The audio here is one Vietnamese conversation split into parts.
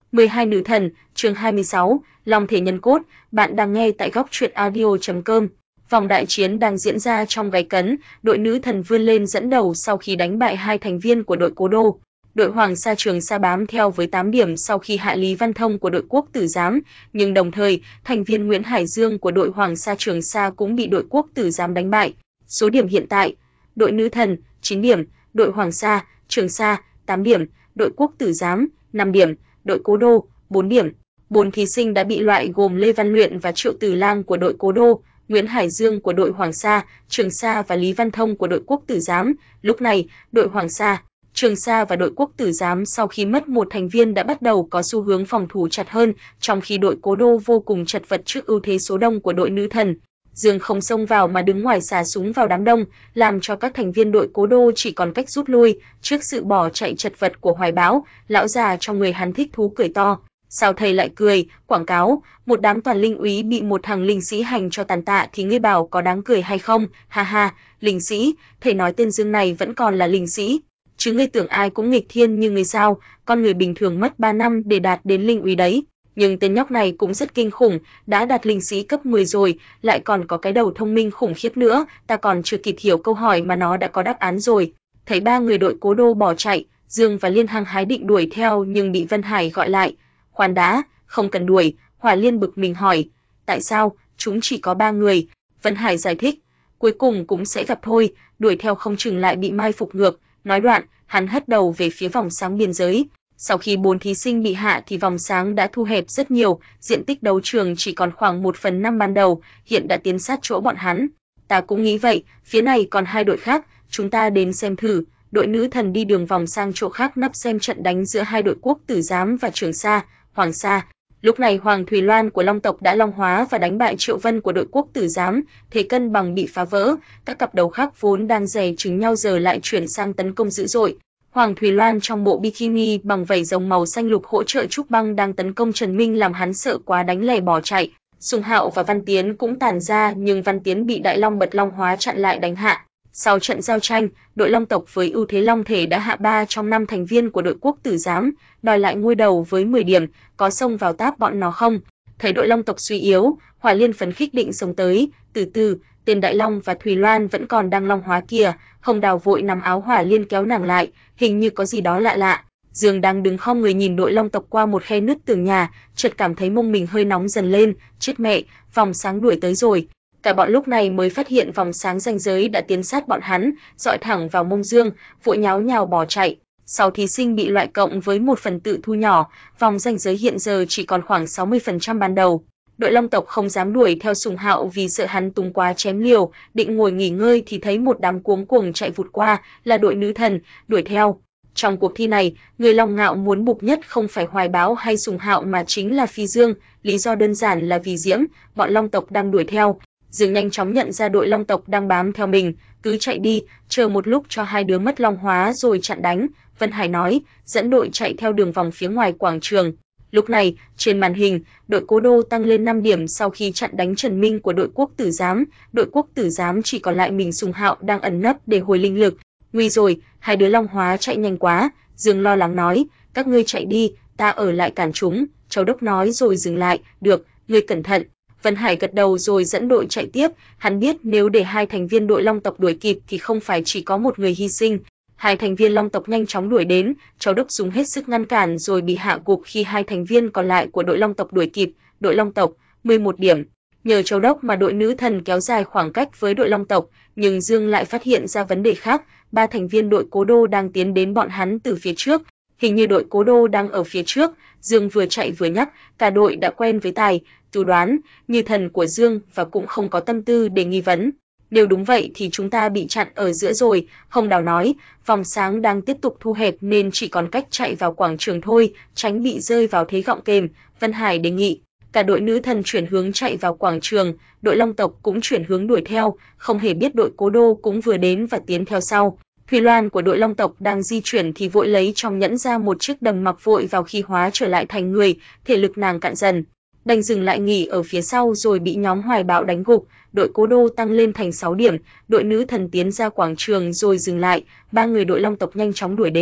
12 nữ thần, chương 26, Long thể nhân cốt, bạn đang nghe tại góc truyện audio.com. Vòng đại chiến đang diễn ra trong gay cấn, đội nữ thần vươn lên dẫn đầu sau khi đánh bại hai thành viên của đội Cố Đô. Đội Hoàng Sa Trường Sa bám theo với 8 điểm sau khi hạ Lý Văn Thông của đội Quốc Tử Giám, nhưng đồng thời, thành viên Nguyễn Hải Dương của đội Hoàng Sa Trường Sa cũng bị đội Quốc Tử Giám đánh bại. Số điểm hiện tại: đội nữ thần 9 điểm, đội Hoàng Sa Trường Sa 8 điểm, đội Quốc Tử Giám 5 điểm, đội Cố Đô 4 điểm. 4 thí sinh đã bị loại gồm Lê Văn Luyện và Triệu Tử Lang của đội Cố Đô, Nguyễn Hải Dương của đội Hoàng Sa Trường Sa và Lý Văn Thông của đội Quốc Tử Giám. Lúc này, đội Hoàng Sa Trường Sa và đội Quốc Tử Giám sau khi mất một thành viên đã bắt đầu có xu hướng phòng thủ chặt hơn, trong khi đội Cố Đô vô cùng chật vật trước ưu thế số đông của đội nữ thần. Dương không xông vào mà đứng ngoài xả súng vào đám đông, làm cho các thành viên đội Cố Đô chỉ còn cách rút lui. Trước sự bỏ chạy chật vật của Hoài Bão, lão già trong người hắn thích thú cười to. Sao thầy lại cười, quảng cáo, một đám toàn linh úy bị một thằng linh sĩ hành cho tàn tạ thì ngươi bảo có đáng cười hay không? Ha ha, linh sĩ, thầy nói tên Dương này vẫn còn là linh sĩ. Chứ ngươi tưởng ai cũng nghịch thiên như ngươi sao, con người bình thường mất 3 năm để đạt đến linh úy đấy. Nhưng tên nhóc này cũng rất kinh khủng, đã đạt linh sĩ cấp 10 rồi, lại còn có cái đầu thông minh khủng khiếp nữa, ta còn chưa kịp hiểu câu hỏi mà nó đã có đáp án rồi. Thấy ba người đội Cố Đô bỏ chạy, Dương và Liên hăng hái định đuổi theo nhưng bị Vân Hải gọi lại. Khoan đã, không cần đuổi, Hỏa Liên bực mình hỏi. Tại sao, chúng chỉ có 3 người? Vân Hải giải thích, cuối cùng cũng sẽ gặp thôi, đuổi theo không chừng lại bị mai phục ngược. Nói đoạn, hắn hất đầu về phía vòng sáng biên giới. Sau khi 4 thí sinh bị hạ thì vòng sáng đã thu hẹp rất nhiều, diện tích đấu trường chỉ còn khoảng 1/5 ban đầu, hiện đã tiến sát chỗ bọn hắn. Ta cũng nghĩ vậy, phía này còn 2 đội khác, chúng ta đến xem thử. Đội nữ thần đi đường vòng sang chỗ khác nấp xem trận đánh giữa hai đội Quốc Tử Giám và Trường Sa, Hoàng Sa. Lúc này Hoàng Thùy Loan của Long tộc đã long hóa và đánh bại Triệu Vân của đội Quốc Tử Giám, thế cân bằng bị phá vỡ, các cặp đấu khác vốn đang dè chừng nhau giờ lại chuyển sang tấn công dữ dội. Hoàng Thùy Loan trong bộ bikini bằng vảy rồng màu xanh lục hỗ trợ Trúc Băng đang tấn công Trần Minh làm hắn sợ quá đánh lẻ bỏ chạy. Sùng Hạo và Văn Tiến cũng tản ra nhưng Văn Tiến bị Đại Long Bật Long hóa chặn lại đánh hạ. Sau trận giao tranh, đội Long tộc với ưu thế long thể đã hạ 3 trong 5 thành viên của đội Quốc Tử Giám, đòi lại ngôi đầu với 10 điểm, có xông vào táp bọn nó không? Thấy đội Long tộc suy yếu, Hỏa Liên phấn khích định xông tới, từ từ, tên Đại Long và Thùy Loan vẫn còn đang long hóa kìa. Hồng Đào vội nắm áo Hỏa Liên kéo nàng lại, hình như có gì đó lạ lạ. Dương đang đứng khom người nhìn đội Long tộc qua một khe nứt tường nhà, chợt cảm thấy mông mình hơi nóng dần lên, chết mẹ, vòng sáng đuổi tới rồi. Cả bọn lúc này mới phát hiện vòng sáng ranh giới đã tiến sát bọn hắn, dọi thẳng vào mông Dương, vội nháo nhào bỏ chạy. 6 thí sinh bị loại cộng với một phần tự thu nhỏ, vòng ranh giới hiện giờ chỉ còn khoảng 60% ban đầu. Đội Long tộc không dám đuổi theo Sùng Hạo vì sợ hắn túng quá chém liều, định ngồi nghỉ ngơi thì thấy một đám cuống cuồng chạy vụt qua, là đội nữ thần, đuổi theo. Trong cuộc thi này, người Long Ngạo muốn bục nhất không phải Hoài Bão hay Sùng Hạo mà chính là Phi Dương, lý do đơn giản là vì Diễm, bọn Long tộc đang đuổi theo. Dương nhanh chóng nhận ra đội Long tộc đang bám theo mình, cứ chạy đi, chờ một lúc cho hai đứa mất long hóa rồi chặn đánh, Vân Hải nói, dẫn đội chạy theo đường vòng phía ngoài quảng trường. Lúc này, trên màn hình, đội Cố Đô tăng lên 5 điểm sau khi chặn đánh Trần Minh của đội Quốc Tử Giám, đội Quốc Tử Giám chỉ còn lại mình Sùng Hạo đang ẩn nấp để hồi linh lực. Nguy rồi, hai đứa long hóa chạy nhanh quá, Dương lo lắng nói, các ngươi chạy đi, ta ở lại cản chúng, Châu Đốc nói rồi dừng lại, được, ngươi cẩn thận. Vân Hải gật đầu rồi dẫn đội chạy tiếp, hắn biết nếu để hai thành viên đội Long tộc đuổi kịp thì không phải chỉ có một người hy sinh. Hai thành viên Long tộc nhanh chóng đuổi đến, Châu Đốc dùng hết sức ngăn cản rồi bị hạ gục khi hai thành viên còn lại của đội Long tộc đuổi kịp, đội Long tộc 11 điểm. Nhờ Châu Đốc mà đội nữ thần kéo dài khoảng cách với đội Long tộc, nhưng Dương lại phát hiện ra vấn đề khác, ba thành viên đội Cố Đô đang tiến đến bọn hắn từ phía trước. Hình như đội Cố Đô đang ở phía trước, Dương vừa chạy vừa nhắc, cả đội đã quen với tài, tu đoán, như thần của Dương và cũng không có tâm tư để nghi vấn. Nếu đúng vậy thì chúng ta bị chặn ở giữa rồi, Hồng Đào nói, vòng sáng đang tiếp tục thu hẹp nên chỉ còn cách chạy vào quảng trường thôi, tránh bị rơi vào thế gọng kềm, Vân Hải đề nghị. Cả đội nữ thần chuyển hướng chạy vào quảng trường, đội Long tộc cũng chuyển hướng đuổi theo, không hề biết đội Cố Đô cũng vừa đến và tiến theo sau. Thùy Loan của đội Long tộc đang di chuyển thì vội lấy trong nhẫn ra một chiếc đầm mặc vội vào khi hóa trở lại thành người, thể lực nàng cạn dần. Đành dừng lại nghỉ ở phía sau rồi bị nhóm Hoài Bão đánh gục, đội Cố Đô tăng lên thành 6 điểm, đội nữ thần tiến ra quảng trường rồi dừng lại, ba người đội Long tộc nhanh chóng đuổi đến.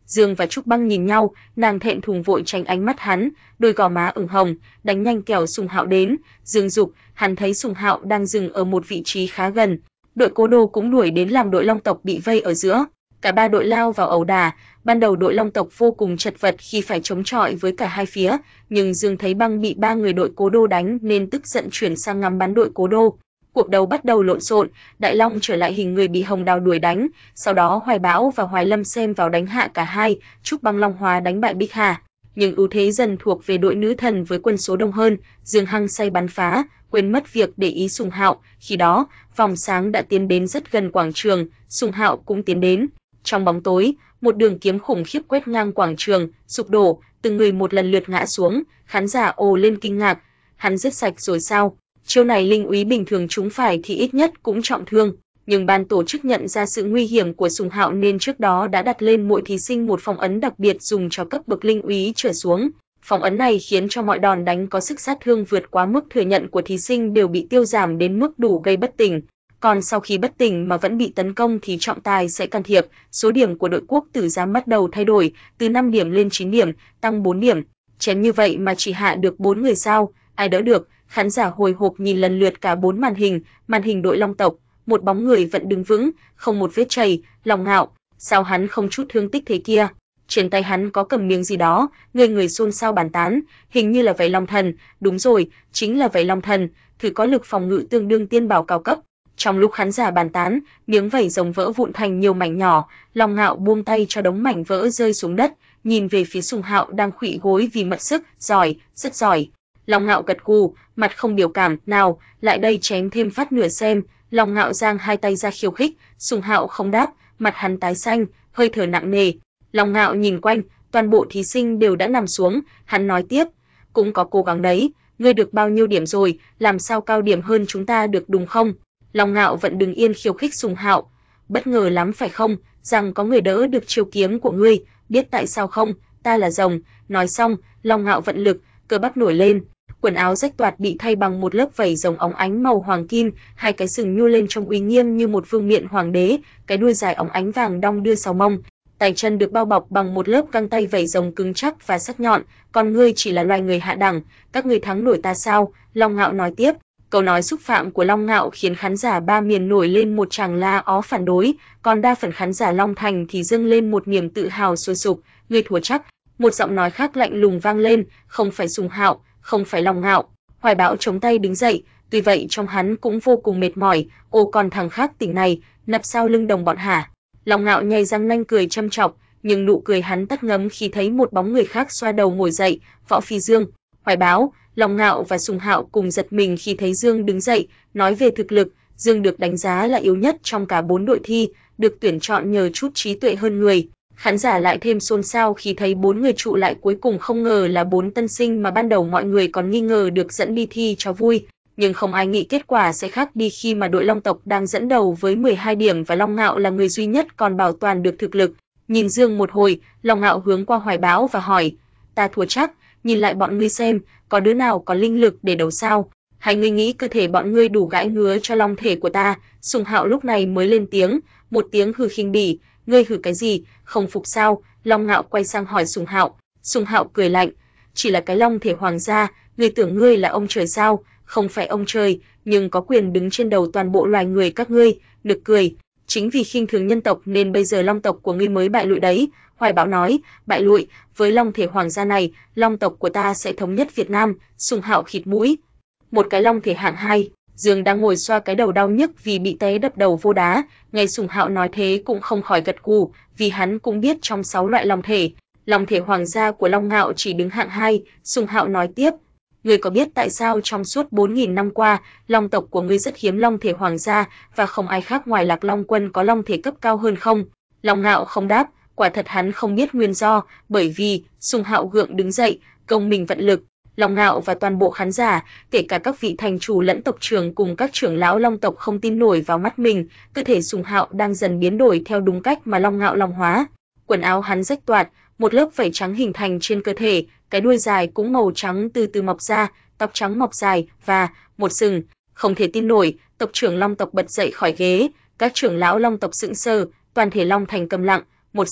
Dương và Trúc Băng nhìn nhau, nàng thẹn thùng vội tránh ánh mắt hắn, đôi gò má ửng hồng, đánh nhanh kẻo Sùng Hạo đến. Dương giục, hắn thấy Sùng Hạo đang dừng ở một vị trí khá gần. Đội Cố Đô cũng đuổi đến làm đội Long tộc bị vây ở giữa. Cả ba đội lao vào ẩu đả. Ban đầu đội Long tộc vô cùng chật vật khi phải chống chọi với cả hai phía, nhưng Dương thấy Băng bị ba người đội Cố Đô đánh nên tức giận chuyển sang ngắm bắn đội Cố Đô. Cuộc đấu bắt đầu lộn xộn, Đại Long trở lại hình người bị Hồng Đào đuổi đánh, sau đó Hoài Bão và Hoài Lâm xen vào đánh hạ cả hai, Trúc Băng Long Hóa đánh bại Bích Hà. Nhưng ưu thế dần thuộc về đội nữ thần với quân số đông hơn, Dương hăng say bắn phá, quên mất việc để ý Sùng Hạo. Khi đó, vòng sáng đã tiến đến rất gần quảng trường, Sùng Hạo cũng tiến đến. Trong bóng tối, một đường kiếm khủng khiếp quét ngang quảng trường, sụp đổ, từng người một lần lượt ngã xuống, khán giả ồ lên kinh ngạc. Hắn giết sạch rồi sao? Chiêu này linh úy bình thường trúng phải thì ít nhất cũng trọng thương, nhưng ban tổ chức nhận ra sự nguy hiểm của Sùng Hạo nên trước đó đã đặt lên mỗi thí sinh một phong ấn đặc biệt dùng cho cấp bậc linh úy trở xuống. Phong ấn này khiến cho mọi đòn đánh có sức sát thương vượt quá mức thừa nhận của thí sinh đều bị tiêu giảm đến mức đủ gây bất tỉnh. Còn sau khi bất tỉnh mà vẫn bị tấn công thì trọng tài sẽ can thiệp, số điểm của đội Quốc Tử Giám bắt đầu thay đổi, từ 5 điểm lên 9 điểm, tăng 4 điểm. Chém như vậy mà chỉ hạ được 4 người sao, ai đỡ được? Khán giả hồi hộp nhìn lần lượt cả 4 màn hình đội Long tộc, một bóng người vẫn đứng vững, không một vết chảy. Long Ngạo, sao hắn không chút thương tích thế kia? Trên tay hắn có cầm miếng gì đó, người xôn xao bàn tán, hình như là váy Long Thần, đúng rồi, chính là váy Long Thần, thử có lực phòng ngự tương đương tiên bảo cao cấp. Trong lúc khán giả bàn tán, miếng vảy rồng vỡ vụn thành nhiều mảnh nhỏ, Long Ngạo buông tay cho đống mảnh vỡ rơi xuống đất, nhìn về phía Sùng Hạo đang khuỵu gối vì mất sức, giỏi, rất giỏi. Long Ngạo gật gù, mặt không biểu cảm, nào, lại đây chém thêm phát nửa xem. Long Ngạo giang hai tay ra khiêu khích, Sùng Hạo không đáp, mặt hắn tái xanh, hơi thở nặng nề. Long Ngạo nhìn quanh, toàn bộ thí sinh đều đã nằm xuống, hắn nói tiếp, cũng có cố gắng đấy, ngươi được bao nhiêu điểm rồi, làm sao cao điểm hơn chúng ta được đúng không? Long Ngạo vẫn đứng yên khiêu khích Sùng Hạo, bất ngờ lắm phải không, rằng có người đỡ được chiêu kiếm của ngươi, biết tại sao không, ta là rồng. Nói xong, Long Ngạo vận lực, cơ bắp nổi lên, quần áo rách toạc bị thay bằng một lớp vảy rồng óng ánh màu hoàng kim, hai cái sừng nhô lên trong uy nghiêm như một vương miện hoàng đế, cái đuôi dài óng ánh vàng đong đưa sau mông, tay chân được bao bọc bằng một lớp găng tay vảy rồng cứng chắc và sắc nhọn. Còn ngươi chỉ là loài người hạ đẳng, các ngươi thắng nổi ta sao? Long Ngạo nói tiếp. Câu nói xúc phạm của Long Ngạo khiến khán giả ba miền nổi lên một tràng la ó phản đối, còn đa phần khán giả Long Thành thì dâng lên một niềm tự hào sôi sục. Ngươi thua chắc. Một giọng nói khác lạnh lùng vang lên, không phải Sùng Hạo, không phải Long Ngạo. Hoài Bão chống tay đứng dậy, tuy vậy trong hắn cũng vô cùng mệt mỏi. Ô, còn thằng khác tỉnh này, nập sau lưng đồng bọn hả? Long Ngạo nhếch răng nanh cười châm chọc, nhưng nụ cười hắn tắt ngấm khi thấy một bóng người khác xoa đầu ngồi dậy, Võ Phi Dương. Hoài Bão, Long Ngạo và Sùng Hạo cùng giật mình khi thấy Dương đứng dậy. Nói về thực lực, Dương được đánh giá là yếu nhất trong cả 4 đội thi, được tuyển chọn nhờ chút trí tuệ hơn người. Khán giả lại thêm xôn xao khi thấy 4 người trụ lại cuối cùng không ngờ là 4 tân sinh mà ban đầu mọi người còn nghi ngờ được dẫn đi thi cho vui, nhưng không ai nghĩ kết quả sẽ khác đi khi mà đội Long tộc đang dẫn đầu với 12 điểm và Long Ngạo là người duy nhất còn bảo toàn được thực lực. Nhìn Dương một hồi, Long Ngạo hướng qua Hoài Bão và hỏi, ta thua chắc, nhìn lại bọn ngươi xem, có đứa nào có linh lực để đấu sao? Hay ngươi nghĩ cơ thể bọn ngươi đủ gãi ngứa cho long thể của ta? Sùng Hạo lúc này mới lên tiếng, một tiếng hừ khinh bỉ, ngươi hừ cái gì, không phục sao? Long Ngạo quay sang hỏi Sùng Hạo. Sùng Hạo cười lạnh, chỉ là cái long thể hoàng gia, ngươi tưởng ngươi là ông trời sao? Không phải ông trời, nhưng có quyền đứng trên đầu toàn bộ loài người các ngươi. Nực cười, chính vì khinh thường nhân tộc nên bây giờ long tộc của ngươi mới bại lụi đấy. Hoài Bão nói, bại lụi, với long thể hoàng gia này, long tộc của ta sẽ thống nhất Việt Nam. Sùng Hạo khịt mũi, một cái long thể hạng 2. Dương đang ngồi xoa cái đầu đau nhức vì bị té đập đầu vô đá, nghe Sùng Hạo nói thế cũng không khỏi gật gù, vì hắn cũng biết trong 6 loại long thể hoàng gia của Long Ngạo chỉ đứng hạng 2. Sùng Hạo nói tiếp, ngươi có biết tại sao trong suốt 4.000 năm qua, long tộc của ngươi rất hiếm long thể hoàng gia và không ai khác ngoài Lạc Long Quân có long thể cấp cao hơn không? Long Ngạo không đáp, quả thật hắn không biết nguyên do, bởi vì Sùng Hạo gượng đứng dậy, công mình vận lực. Long Ngạo và toàn bộ khán giả, kể cả các vị thành chủ lẫn tộc trưởng cùng các trưởng lão long tộc không tin nổi vào mắt mình, cơ thể Sùng Hạo đang dần biến đổi theo đúng cách mà Long Ngạo long hóa. Quần áo hắn rách toạc, một lớp vảy trắng hình thành trên cơ thể, cái đuôi dài cũng màu trắng từ từ mọc ra, tóc trắng mọc dài và một sừng. Không thể tin nổi, tộc trưởng long tộc bật dậy khỏi ghế, các trưởng lão long tộc sững sờ, toàn thể Long Thành câm lặng. Một sừng,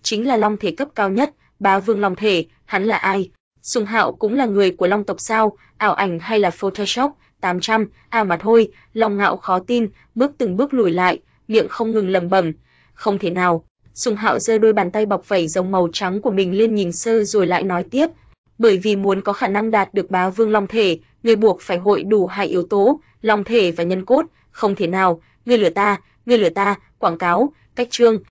chính là long thể cấp cao nhất, bá vương long thể, hắn là ai? Sùng Hạo cũng là người của long tộc sao? Ảo ảnh hay là Photoshop? 800, mà thôi. Long Ngạo khó tin, từng bước lùi lại, miệng không ngừng lẩm bẩm, không thể nào. Sùng Hạo giơ đôi bàn tay bọc vảy rồng màu trắng của mình lên nhìn sơ rồi lại nói tiếp, bởi vì muốn có khả năng đạt được bá vương long thể, người buộc phải hội đủ hai yếu tố, long thể và nhân cốt, không thể nào, ngươi lừa ta, quảng cáo, cách trương.